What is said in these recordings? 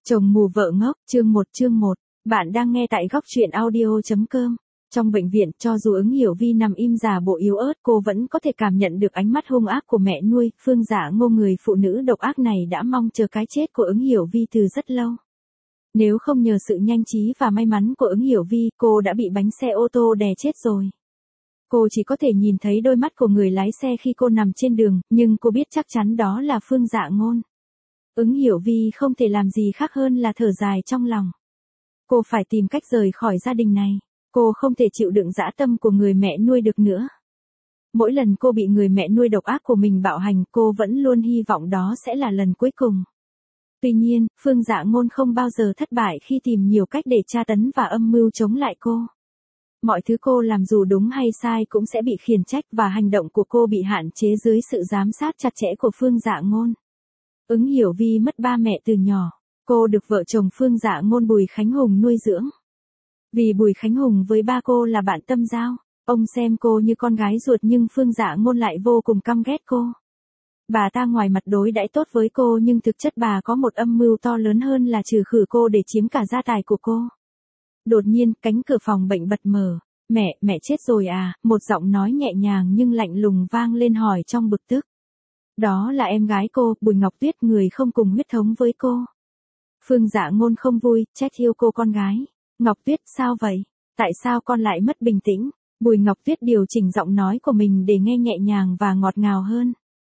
Chồng mù vợ ngốc, chương 1. Bạn đang nghe tại góc truyện audio.com. Trong bệnh viện, cho dù Ứng Hiểu Vi nằm im giả bộ yếu ớt, cô vẫn có thể cảm nhận được ánh mắt hung ác của mẹ nuôi. Phương Dạ Ngô, người phụ nữ độc ác này đã mong chờ cái chết của Ứng Hiểu Vi từ rất lâu. Nếu không nhờ sự nhanh trí và may mắn của Ứng Hiểu Vi, cô đã bị bánh xe ô tô đè chết rồi. Cô chỉ có thể nhìn thấy đôi mắt của người lái xe khi cô nằm trên đường, nhưng cô biết chắc chắn đó là Phương Dạ Ngôn. Ứng Hiểu Vi không thể làm gì khác hơn là thở dài trong lòng. Cô phải tìm cách rời khỏi gia đình này. Cô không thể chịu đựng dã tâm của người mẹ nuôi được nữa. Mỗi lần cô bị người mẹ nuôi độc ác của mình bạo hành, cô vẫn luôn hy vọng đó sẽ là lần cuối cùng. Tuy nhiên, Phương Dạ Ngôn không bao giờ thất bại khi tìm nhiều cách để tra tấn và âm mưu chống lại cô. Mọi thứ cô làm dù đúng hay sai cũng sẽ bị khiển trách và hành động của cô bị hạn chế dưới sự giám sát chặt chẽ của Phương Dạ Ngôn. Ứng Hiểu Vi mất ba mẹ từ nhỏ. Cô được vợ chồng Phương Dạ Ngôn Bùi Khánh Hùng nuôi dưỡng. Vì Bùi Khánh Hùng với ba cô là bạn tâm giao, ông xem cô như con gái ruột nhưng Phương Dạ Ngôn lại vô cùng căm ghét cô. Bà ta ngoài mặt đối đãi tốt với cô nhưng thực chất bà có một âm mưu to lớn hơn là trừ khử cô để chiếm cả gia tài của cô. Đột nhiên, cánh cửa phòng bệnh bật mở. Mẹ chết rồi à, một giọng nói nhẹ nhàng nhưng lạnh lùng vang lên hỏi trong bực tức. Đó là em gái cô, Bùi Ngọc Tuyết, người không cùng huyết thống với cô. Phương Dạ Ngôn không vui, trách yêu cô con gái. Ngọc Tuyết, sao vậy? Tại sao con lại mất bình tĩnh? Bùi Ngọc Tuyết điều chỉnh giọng nói của mình để nghe nhẹ nhàng và ngọt ngào hơn.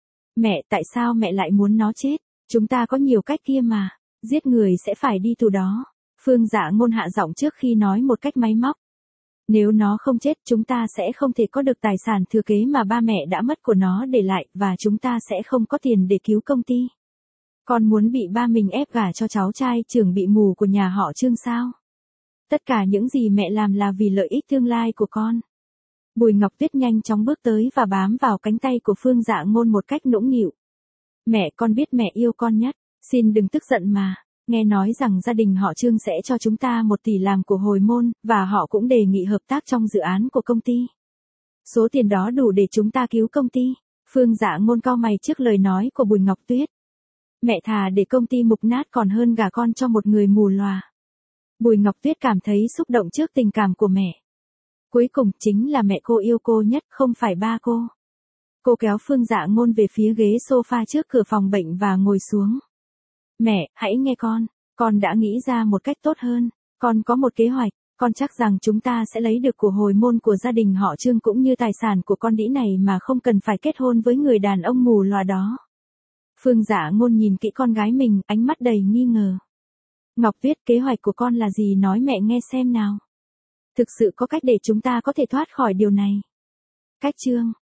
Mẹ, tại sao mẹ lại muốn nó chết? Chúng ta có nhiều cách kia mà. Giết người sẽ phải đi tù đó. Phương Dạ Ngôn hạ giọng trước khi nói một cách máy móc. Nếu nó không chết, chúng ta sẽ không thể có được tài sản thừa kế mà ba mẹ đã mất của nó để lại, và chúng ta sẽ không có tiền để cứu công ty. Con muốn bị ba mình ép gả cho cháu trai trưởng bị mù của nhà họ Trương sao? Tất cả những gì mẹ làm là vì lợi ích tương lai của con. Bùi Ngọc Tuyết nhanh chóng bước tới và bám vào cánh tay của Phương Dạ Ngôn một cách nũng nịu. Mẹ, con biết mẹ yêu con nhất, xin đừng tức giận mà. Nghe nói rằng gia đình họ Trương sẽ cho chúng ta 1 tỷ làm của hồi môn, và họ cũng đề nghị hợp tác trong dự án của công ty. Số tiền đó đủ để chúng ta cứu công ty. Phương Dạ Ngôn cau mày trước lời nói của Bùi Ngọc Tuyết. Mẹ thà để công ty mục nát còn hơn gả con cho một người mù lòa. Bùi Ngọc Tuyết cảm thấy xúc động trước tình cảm của mẹ. Cuối cùng chính là mẹ cô yêu cô nhất, không phải ba cô. Cô kéo Phương Dạ Ngôn về phía ghế sofa trước cửa phòng bệnh và ngồi xuống. Mẹ, hãy nghe con đã nghĩ ra một cách tốt hơn, con có một kế hoạch, con chắc rằng chúng ta sẽ lấy được của hồi môn của gia đình họ Trương cũng như tài sản của con đĩ này mà không cần phải kết hôn với người đàn ông mù lòa đó. Phương Dạ Ngôn nhìn kỹ con gái mình, ánh mắt đầy nghi ngờ. Ngọc Tuyết, kế hoạch của con là gì, nói mẹ nghe xem nào. Thực sự có cách để chúng ta có thể thoát khỏi điều này. Cách chương